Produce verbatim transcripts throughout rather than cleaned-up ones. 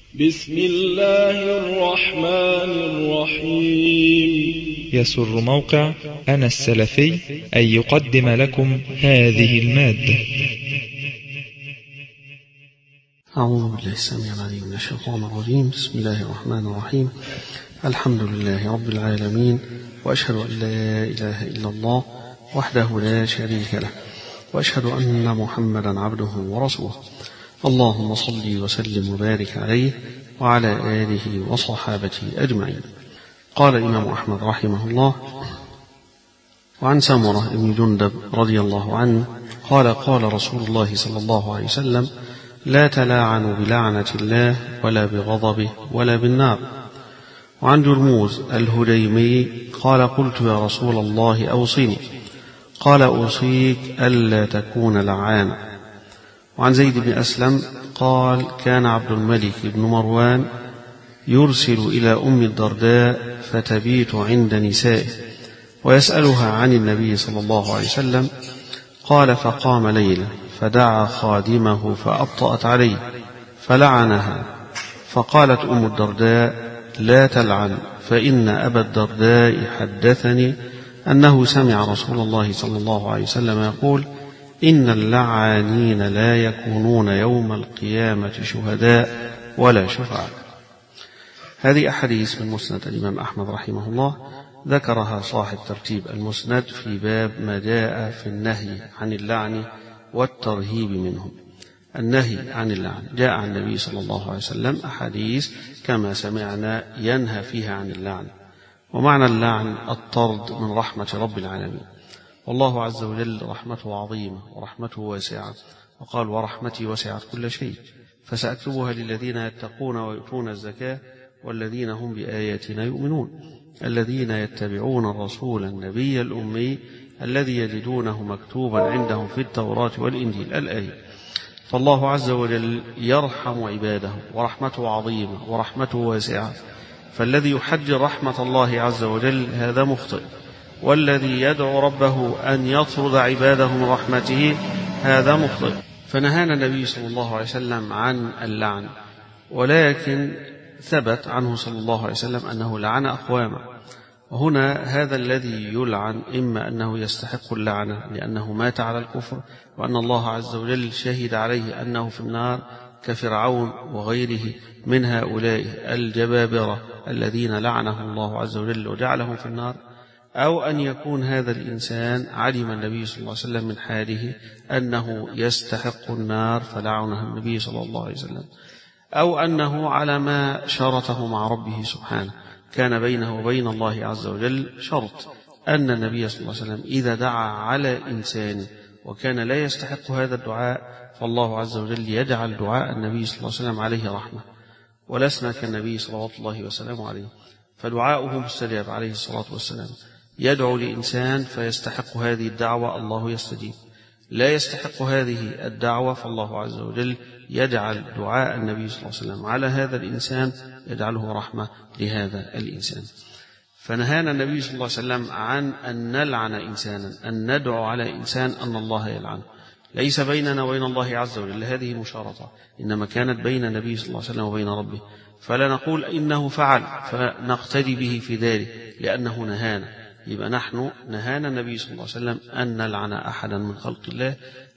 بسم الله الرحمن الرحيم. يسر موقع أنا السلفي أن يقدم لكم هذه المادة. أعوذ بالله السميع العليم من الشيطان الرجيم. بسم الله الرحمن الرحيم. الحمد لله رب العالمين، وأشهد أن لا إله إلا الله وحده لا شريك له، وأشهد أن محمدا عبده ورسوله. اللهم صل وسلم وبارك عليه وعلى آله وصحابته أجمعين. قال الإمام أحمد رحمه الله: وعن سمرة بن جندب رضي الله عنه قال: قال رسول الله صلى الله عليه وسلم: لا تلاعنوا بلعنة الله ولا بغضبه ولا بالنار. وعن جرموز الهديمي قال: قلت يا رسول الله أوصني. قال: أوصيك ألا تكون لعانا. وعن زيد بن أسلم قال: كان عبد الملك بن مروان يرسل إلى أم الدرداء فتبيت عند نسائه ويسألها عن النبي صلى الله عليه وسلم. قال: فقام ليلة فدعا خادمه فأبطأت عليه فلعنها. فقالت أم الدرداء: لا تلعن، فإن أبا الدرداء حدثني أنه سمع رسول الله صلى الله عليه وسلم يقول: إن اللعانين لا يكونون يوم القيامة شهداء ولا شفعاء. هذه أحاديث من مسند الإمام أحمد رحمه الله، ذكرها صاحب ترتيب المسند في باب ما جاء في النهي عن اللعن والترهيب منه. النهي عن اللعن جاء عن النبي صلى الله عليه وسلم أحاديث كما سمعنا ينهى فيها عن اللعن، ومعنى اللعن الطرد من رحمة رب العالمين. والله عز وجل رحمته عظيمة ورحمته واسعة، وقال: ورحمتي وسعت كل شيء فسأكتبها للذين يتقون ويؤتون الزكاة والذين هم بآياتنا يؤمنون، الذين يتبعون الرسول النبي الأمي الذي يجدونه مكتوبا عندهم في التوراة والإنجيل. الآية. فالله عز وجل يرحم عباده ورحمته عظيمة ورحمته واسعة، فالذي يحجر رحمة الله عز وجل هذا مخطئ، والذي يدعو ربه أن يطرد عباده من رحمته هذا مخطئ. فنهانا النبي صلى الله عليه وسلم عن اللعن، ولكن ثبت عنه صلى الله عليه وسلم أنه لعن أقواما. وهنا هذا الذي يلعن إما أنه يستحق اللعنة لأنه مات على الكفر، وأن الله عز وجل شهد عليه أنه في النار كفرعون وغيره من هؤلاء الجبابرة الذين لعنهم الله عز وجل وجعلهم في النار، أو أن يكون هذا الإنسان علم النبي صلى الله عليه وسلم من حاله أنه يستحق النار فلعنه النبي صلى الله عليه وسلم، أو أنه على ما شرطه مع ربه سبحانه، كان بينه وبين الله عز وجل شرط أن النبي صلى الله عليه وسلم إذا دعا على إنسان وكان لا يستحق هذا الدعاء فالله عز وجل يجعل دعاء النبي صلى الله عليه وسلم عليه رحمة، ولسنا كالنبي صلوات الله وسلامه عليه، فدعاؤه مستجاب عليه الصلاة والسلام. يدعو لإنسان فيستحق هذه الدعوة، الله يستجيب. لا يستحق هذه الدعوة فالله عز وجل يجعل دعاء النبي صلى الله عليه وسلم على هذا الإنسان يجعله رحمة لهذا الإنسان. فنهانا النبي صلى الله عليه وسلم عن أن نلعن إنسانا، أن ندعو على إنسان أن الله يلعنه. ليس بيننا وبين الله عز وجل هذه مشارطة، إنما كانت بين النبي صلى الله عليه وسلم وبين ربه، فلا نقول إنه فعل فنقتدي به في ذلك لأنه نهانا. يبقى نحن نهانا النبي صلى الله عليه وسلم أن نلعن أحدا من خلق الله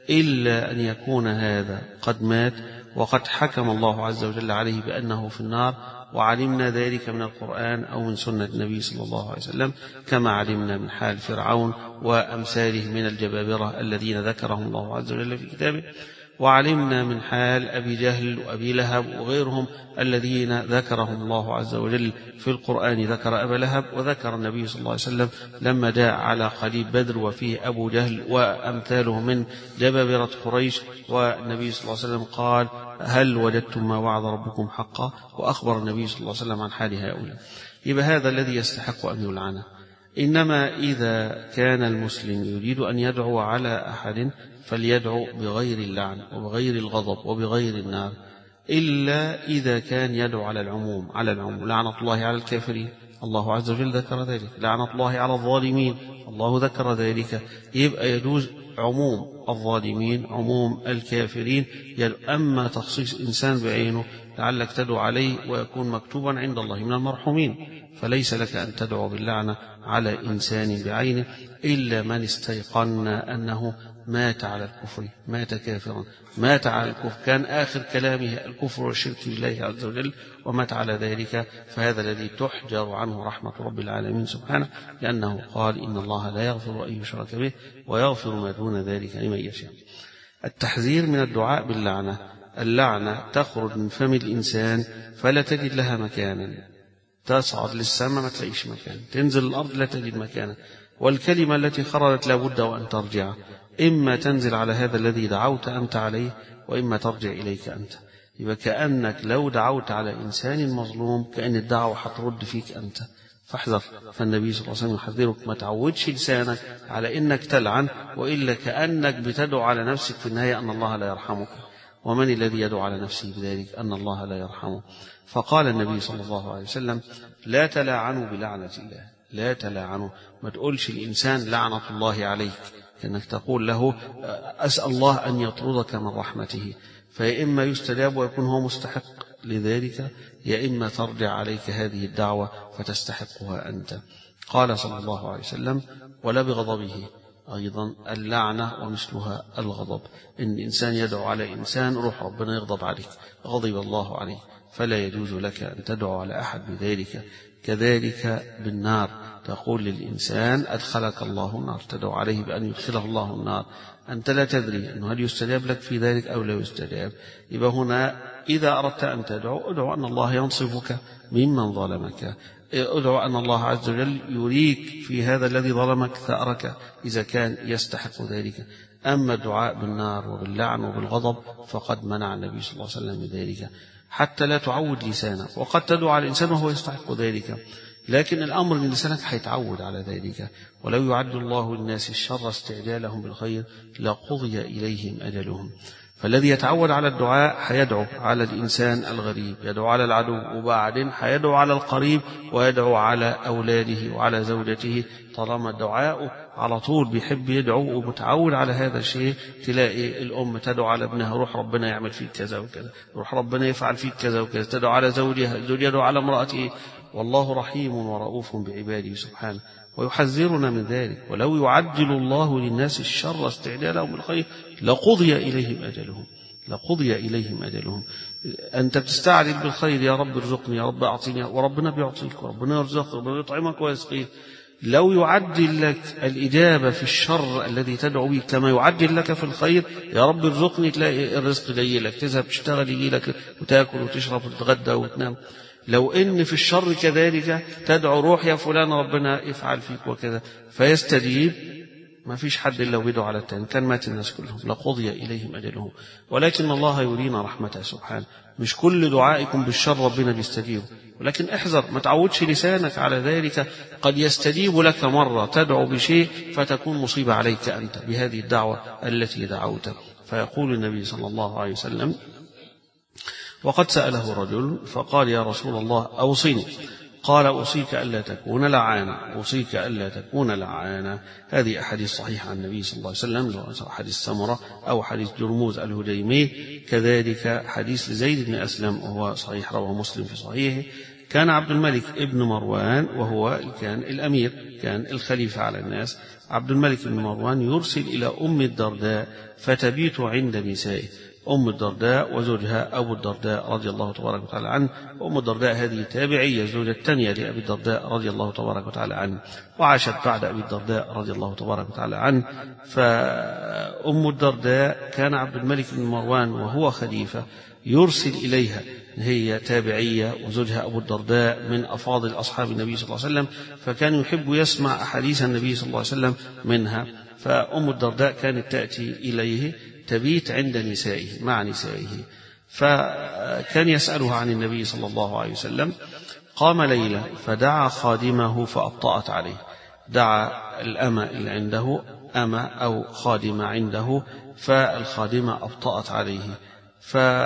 إلا أن يكون هذا قد مات وقد حكم الله عز وجل عليه بأنه في النار، وعلمنا ذلك من القرآن أو من سنة النبي صلى الله عليه وسلم، كما علمنا من حال فرعون وأمثاله من الجبابرة الذين ذكرهم الله عز وجل في كتابه، وعلمنا من حال أبي جهل وأبي لهب وغيرهم الذين ذكرهم الله عز وجل في القرآن. ذكر أبا لهب وذكر النبي صلى الله عليه وسلم لما جاء على قليب بدر وفيه أبو جهل وأمثاله من جبابرة قريش، والنبي صلى الله عليه وسلم قال: هل وجدتم ما وعد ربكم حقا؟ وأخبر النبي صلى الله عليه وسلم عن حال هؤلاء. يبقى هذا الذي يستحق أن يلعنه. إنما إذا كان المسلم يريد أن يدعو على أحد فليدعو بغير اللعن وبغير الغضب وبغير النار، إلا إذا كان يدعو على العموم على العموم لعنة الله على الكافرين، الله عز وجل ذكر ذلك. لعنة الله على الظالمين، الله ذكر ذلك. يبقى يجوز عموم الظالمين، عموم الكافرين. أما تخصيص إنسان بعينه لعلك تدعو عليه ويكون مكتوبا عند الله من المرحومين، فليس لك أن تدعو باللعنة على إنسان بعينه إلا من استيقن أنه مات على الكفر، مات كافرا، مات على الكفر، كان آخر كلامه الكفر والشرك بالله عز وجل ومات على ذلك، فهذا الذي تحجر عنه رحمة رب العالمين سبحانه، لأنه قال إن الله لا يغفر أن يشرك به ويغفر ما دون ذلك لمن يشاء. التحذير من الدعاء باللعنة. اللعنة تخرج من فم الإنسان فلا تجد لها مكانا، تصعد للسماء ما تلاقيش مكان، تنزل الأرض لا تجد مكانا، والكلمة التي خرجت لابد وأن ترجع، إما تنزل على هذا الذي دعوت أنت عليه وإما ترجع إليك أنت. يبقى كأنك لو دعوت على إنسان مظلوم كأن الدعوة هترد فيك أنت، فاحذر. فالنبي صلى الله عليه وسلم يحذرك ما تعودش لسانك على إنك تلعن، وإلا كأنك بتدعو على نفسك في النهاية أن الله لا يرحمك. ومن الذي يدعو على نفسه بذلك؟ أن الله لا يرحمه. فقال النبي صلى الله عليه وسلم لا تلاعنوا بلعنة الله، لا تلاعنوا، ما تقولش الإنسان لعنة الله عليك، كأنك تقول له أسأل الله أن يطردك من رحمته، فيا إما يستجاب ويكون هو مستحق لذلك، يا إما ترجع عليك هذه الدعوة فتستحقها أنت. قال صلى الله عليه وسلم ولا بغضبه، أيضا اللعنة ومثلها الغضب، إن إنسان يدعو على إنسان روح ربنا يغضب عليك، غضب الله عليه، فلا يجوز لك أن تدعو على أحد بذلك. كذلك بالنار، تقول للإنسان أدخلك الله النار، تدعو عليه بأن يدخله الله النار، أنت لا تدري أنه هل يستجاب لك في ذلك أو لا يستجاب. يبقى هنا إذا أردت أن تدعو ادعو أن الله ينصفك ممن ظلمك، ادعو أن الله عز وجل يريك في هذا الذي ظلمك ثأرك إذا كان يستحق ذلك. أما الدعاء بالنار وباللعن وبالغضب فقد منع النبي صلى الله عليه وسلم بذلك، حتى لا تعود لسانك. وقد تدعو على الإنسان وهو يستحق ذلك، لكن الأمر من لسانك هيتعود على ذلك. ولو يعد الله للناس الشر استعجالهم بالخير لقضي إليهم أجلهم. فالذي يتعود على الدعاء هيدعو على الإنسان الغريب، يدعو على العدو، وبعدين هيدعو على القريب، ويدعو على أولاده وعلى زوجته. طالما الدعاء على طول بيحب يدعو ومتعود على هذا الشيء، تلاقي الأم تدعو على ابنها روح ربنا يعمل فيك كذا وكذا، روح ربنا يفعل فيك كذا وكذا، تدعو على زوجها، الزوج يدعو على امرأته. والله رحيم ورؤوف بعباده سبحانه، ويحذرنا من ذلك. ولو يعجل الله للناس الشر استعجالهم بالخير لقضي إليهم أجلهم، لقضي إليهم أجلهم. أنت بتستعجل بالخير، يا رب ارزقني، يا رب أعطيني، وربنا بيعطيك، وربنا يرزقك، وربنا يطعمك ويسقيك. لو يعجل لك الإجابة في الشر الذي تدعو به كما يعجل لك في الخير، يا رب ارزقني، تلاقي الرزق جاي لك، تذهب تشتغل يجي لك وتاكل وتشرب وتتغدى وتنام. لو إن في الشر كذلك تدعو روح يا فلان ربنا يفعل فيك وكذا فيستجيب، ما فيش حد إلا ويدعو على التاني، كان مات الناس كلهم، لقضي إليهم أجلهم. ولكن الله يرينا رحمته سبحانه، مش كل دعائكم بالشر ربنا بيستجيب، ولكن احذر ما تعودش لسانك على ذلك. قد يستجيب لك مرة تدعو بشيء فتكون مصيبة عليك أنت بهذه الدعوة التي دعوت. فيقول النبي صلى الله عليه وسلم وقد سأله رجل فقال يا رسول الله أوصيني، قال أوصيك ألا تكون لعانا، أوصيك ألا تكون لعانا. هذه أحاديث صحيحة عن النبي صلى الله عليه وسلم، حديث سمرة أو حديث جرموز الهجيمي، كذلك حديث لزيد بن أسلم وهو صحيح، رواه مسلم في صحيحه. كان عبد الملك ابن مروان وهو كان الأمير، كان الخليفة على الناس، عبد الملك بن مروان يرسل إلى أم الدرداء فتبيت عند نسائه. أم الدرداء وزوجها أبو الدرداء رضي الله تبارك وتعالى عنه. أم الدرداء هذه تابعية، الزوجة الثانية لأبي الدرداء رضي الله تبارك وتعالى عنه، وعاشت بعد أبي الدرداء رضي الله تبارك وتعالى عنه. فأم الدرداء كان عبد الملك بن مروان وهو خليفة يرسل إليها، هي تابعية وزوجها أبو الدرداء من أفاضل أصحاب النبي صلى الله عليه وسلم، فكان يحب يسمع أحاديث النبي صلى الله عليه وسلم منها. فأم الدرداء كانت تأتي إليه تبيت عند نسائه مع نسائه، فكان يسألها عن النبي صلى الله عليه وسلم. قام ليلة فدعا خادمه فأبطأت عليه، دعا الأمة اللي عنده، أمة أو خادمة عنده، فالخادمة أبطأت عليه، ف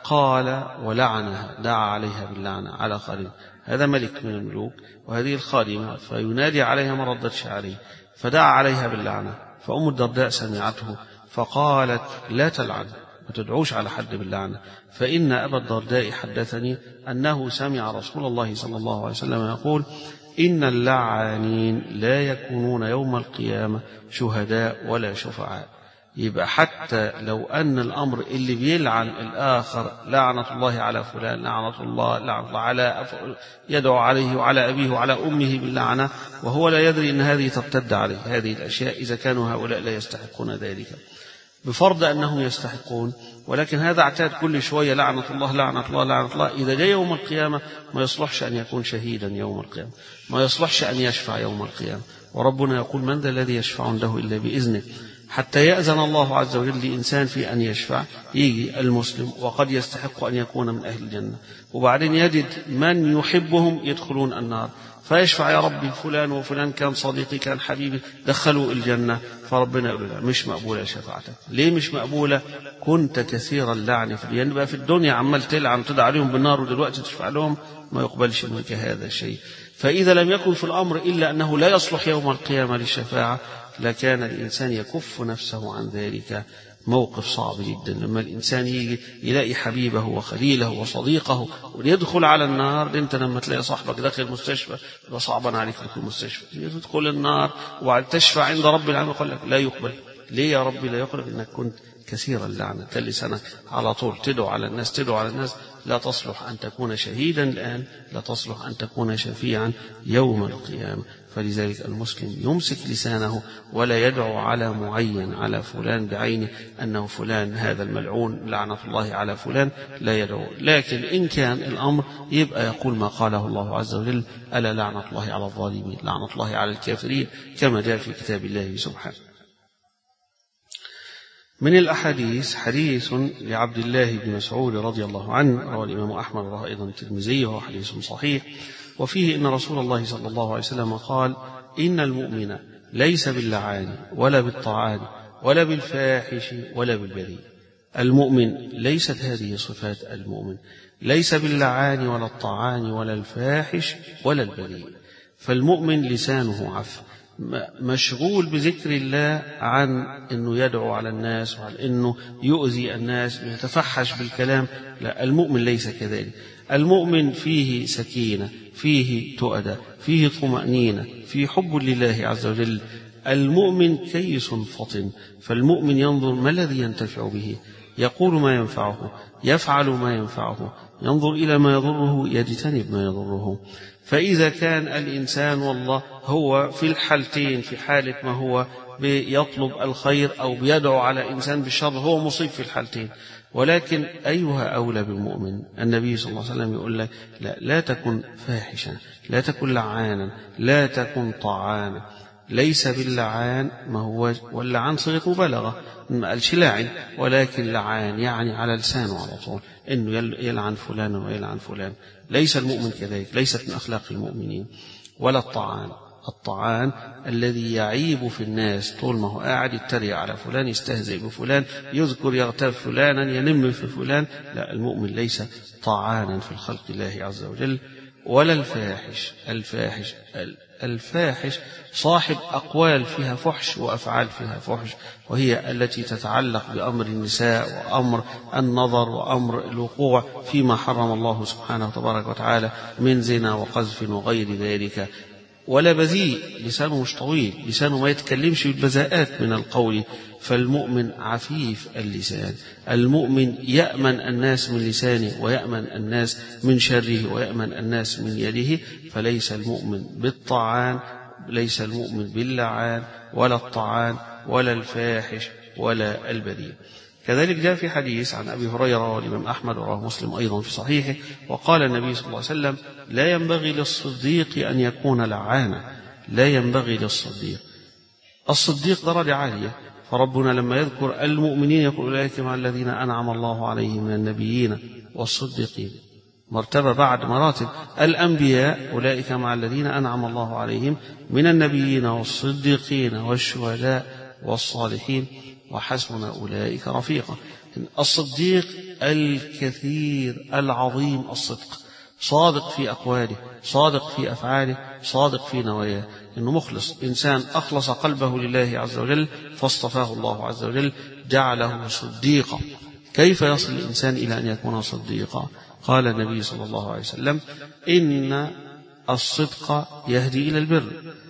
قال ولعنها، دعا عليها باللعنة على خادم. هذا ملك من الملوك وهذه الخادمة، فينادي عليها ما ردتش عليه، فدعا عليها باللعنة. فأم الدرداء سمعته فقالت لا تلعن، ما تدعوش على حد باللعنة، فإن أبا الدرداء حدثني أنه سمع رسول الله صلى الله عليه وسلم يقول إن اللعانين لا يكونون يوم القيامة شهداء ولا شفعاء. يبقى حتى لو أن الأمر اللي بيلعن الآخر لعنة الله على فلان، لعنة الله لعنة الله على يدعو عليه وعلى أبيه وعلى أمه باللعنة، وهو لا يدري أن هذه ترتد عليه، هذه الأشياء إذا كانوا هؤلاء لا يستحقون ذلك، بفرض أنهم يستحقون. ولكن هذا اعتاد كل شوية لعنة الله لعنة الله لعنة الله، إذا جاء يوم القيامة ما يصلحش أن يكون شهيدا يوم القيامة، ما يصلحش أن يشفع يوم القيامة. وربنا يقول من ذا الذي يشفع عنده إلا بإذنه، حتى يأذن الله عز وجل لإنسان في أن يشفع. يجي المسلم وقد يستحق أن يكون من أهل الجنة، وبعدين يجد من يحبهم يدخلون النار، فيشفع يا ربي فلان وفلان كان صديقي كان حبيبي دخلوا الجنة، فربنا يقول له مش مقبولة شفاعتك. ليه مش مقبولة؟ كنت كثير اللعن في الدنيا، بقى في الدنيا عمال تلعن وتدعى عليهم بالنار ودلوقتي تشفع لهم، ما يقبلش منك هذا الشيء. فإذا لم يكن في الأمر إلا أنه لا يصلح يوم القيامة للشفاعة لكان الإنسان يكف نفسه عن ذلك. موقف صعب جدا لما الإنسان يجي يلاقي حبيبه وخليله وصديقه ويدخل على النار. أنت لما تلاقي صاحبك داخل المستشفى يبقى صعبا عليك في المستشفى، تدخل النار وتشفع عند رب العالمين يقول لك لا يقبل. ليه يا ربي لا يقبل؟ إنك كنت كثير اللعنة، كان لسانك على طول تدعو على الناس تدعو على الناس. لا تصلح أن تكون شهيدا الآن، لا تصلح أن تكون شفيعا يوم القيامة. فلذلك المسلم يمسك لسانه ولا يدعو على معين، على فلان بعينه أنه فلان هذا الملعون لعنة الله على فلان، لا يدعو. لكن إن كان الأمر يبقى يقول ما قاله الله عز وجل ألا لعنة الله على الظالمين، لعنة الله على الكافرين، كما جاء في كتاب الله سبحانه. من الأحاديث حديث لعبد الله بن مسعود رضي الله عنه، رواه الإمام أحمد ورواه أيضا الترمذي، وهو حديث صحيح، وفيه أن رسول الله صلى الله عليه وسلم قال إن المؤمن ليس باللعان ولا بالطعان ولا بالفاحش ولا بالبذيء. المؤمن ليست هذه صفات المؤمن، ليس باللعان ولا الطعان ولا الفاحش ولا البذيء. فالمؤمن لسانه عفو، مشغول بذكر الله عن أنه يدعو على الناس وعن أنه يؤذي الناس يتفحش بالكلام. لا، المؤمن ليس كذلك. المؤمن فيه سكينة، فيه تؤدى، فيه طمأنينة، فيه حب لله عز وجل. المؤمن كيس فطن، فالمؤمن ينظر ما الذي ينتفع به، يقول ما ينفعه، يفعل ما ينفعه، ينظر إلى ما يضره، يجتنب ما يضره. فإذا كان الإنسان والله هو في الحالتين، في حالة ما هو بيطلب الخير أو بيدعو على إنسان بالشر، هو مصيب في الحالتين. ولكن أيها أولى بالمؤمن؟ النبي صلى الله عليه وسلم يقول لك لا, لا تكن فاحشا، لا تكن لعانا، لا تكن طعانا. ليس باللعان ما هو، واللعان صيغة مبالغة، ما قالش لاعن، ولكن لعان يعني على لسانه على طول إنه يلعن فلان ويلعن فلان. ليس المؤمن كذلك، ليست من أخلاق المؤمنين. ولا الطعان، الطعان الذي يعيب في الناس طول ما هو قاعد يتريق على فلان، يستهزئ بفلان، يذكر يغتاب فلانا، ينم في فلان. لا، المؤمن ليس طعانا في الخلق الله عز وجل. ولا الفاحش، الفاحش الفاحش صاحب أقوال فيها فحش وأفعال فيها فحش، وهي التي تتعلق بأمر النساء وأمر النظر وأمر الوقوع فيما حرم الله سبحانه وتبارك وتعالى من زنا وقذف وغير ذلك. ولا بذيء، لسانه مش طويل، لسانه ما يتكلمش بالبذاءات من القول. فالمؤمن عفيف اللسان، المؤمن يأمن الناس من لسانه ويأمن الناس من شره ويأمن الناس من يده. فليس المؤمن بالطعان، ليس المؤمن باللعان ولا الطعان ولا الفاحش ولا البذيء. كذلك جاء في حديث عن أبي هريرة والإمام أحمد ورواه مسلم أيضا في صحيحه، وقال النبي صلى الله عليه وسلم لا ينبغي للصديق أن يكون لعانا، لا ينبغي للصديق. الصديق درجة عالية، فربنا لما يذكر المؤمنين يقول أولئك مع الذين أنعم الله عليهم من النبيين والصديقين، مرتبة بعد مراتب. الأنبياء أولئك مع الذين أنعم الله عليهم من النبيين والصديقين والشهداء والصالحين وحسن أولئك رفيقا. الصديق الكثير العظيم الصدق، صادق في أقواله، صادق في أفعاله، صادق في نواياه، إنه مخلص، إنسان أخلص قلبه لله عز وجل فاصطفاه الله عز وجل جعله صديقا. كيف يصل الإنسان إلى أن يكون صديقا؟ قال النبي صلى الله عليه وسلم: إن الصدق يهدي إلى البر،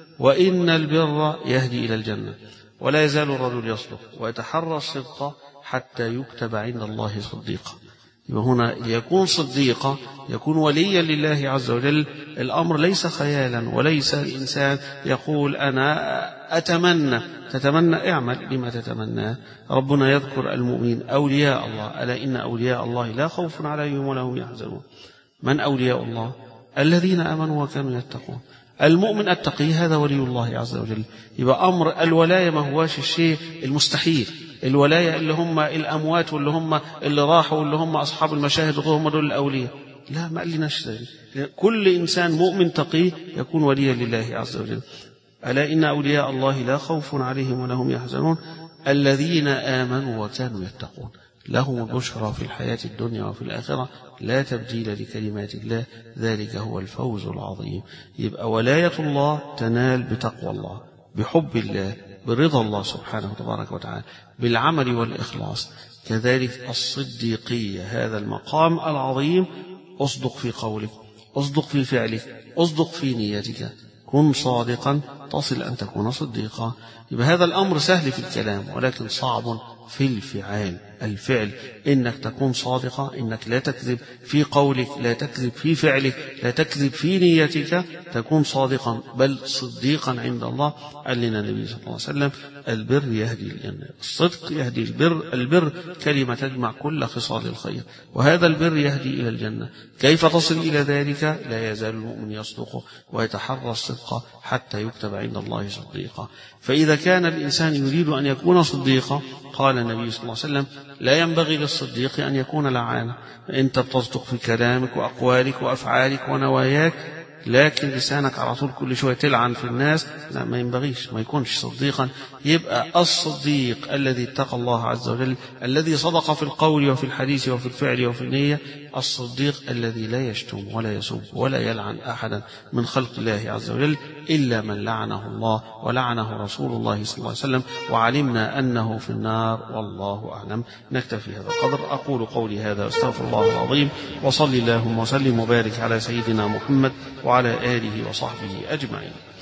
وإن البر يهدي إلى الجنة، ولا يزال الرجل يصدق ويتحرى الصدق حتى يكتب عند الله صديقا. وهنا يكون صديقا، يكون وليا لله عز وجل. الأمر ليس خيالا، وليس الإنسان يقول أنا أتمنى. تتمنى، اعمل بما تتمنى. ربنا يذكر المؤمن أولياء الله: ألا إن أولياء الله لا خوف عليهم ولا هم يحزنون. من أولياء الله؟ الذين آمنوا وكانوا يتقون. المؤمن التقي هذا ولي الله عز وجل. يبقى أمر الولاية ما هواش الشيء المستحيل. الولاية اللي هم الأموات واللي هم اللي راحوا واللي هم أصحاب المشاهد وهم دول الأولياء، لا، ما قالناش ذلك. كل إنسان مؤمن تقي يكون وليا لله عز وجل. ألا إن أولياء الله لا خوف عليهم ولا هم يحزنون الذين آمنوا وكانوا يتقون لهم البشرى في الحياة الدنيا وفي الآخرة لا تبديل لكلمات الله ذلك هو الفوز العظيم. يبقى ولاية الله تنال بتقوى الله، بحب الله، برضا الله سبحانه وتبارك وتعالى، بالعمل والإخلاص. كذلك الصديقية، هذا المقام العظيم. أصدق في قولك، أصدق في فعلك، أصدق في نيتك، كن صادقا تصل أن تكون صديقا. يبقى هذا الأمر سهل في الكلام ولكن صعب في الفعال. الفعل إنك تكون صادقا، إنك لا تكذب في قولك، لا تكذب في فعلك، لا تكذب في نيتك، تكون صادقا بل صديقا عند الله. قال لنا النبي صلى الله عليه وسلم: البر يهدي الجنة، الصدق يهدي البر. البر كلمة تجمع كل خصال الخير، وهذا البر يهدي إلى الجنة. كيف تصل إلى ذلك؟ لا يزال المؤمن يصدق ويتحرى الصدق حتى يكتب عند الله صديقا. فإذا كان الإنسان يريد أن يكون صديقا، قال النبي صلى الله عليه وسلم: لا ينبغي للصديق أن يكون لعانا. أنت بتصدق في كلامك وأقوالك وأفعالك ونواياك، لكن لسانك على طول كل شوية تلعن في الناس، لا، ما ينبغيش، ما يكونش صديقا. يبقى الصديق الذي اتقى الله عز وجل، الذي صدق في القول وفي الحديث وفي الفعل وفي النية، الصديق الذي لا يشتم ولا يسب ولا يلعن أحدا من خلق الله عز وجل إلا من لعنه الله ولعنه رسول الله صلى الله عليه وسلم، وعلمنا أنه في النار، والله أعلم. نكتفي هذا القدر. أقول قولي هذا واستغفر الله العظيم، وصلي اللهم وسلم وبارك على سيدنا محمد وعلى آله وصحبه أجمعين.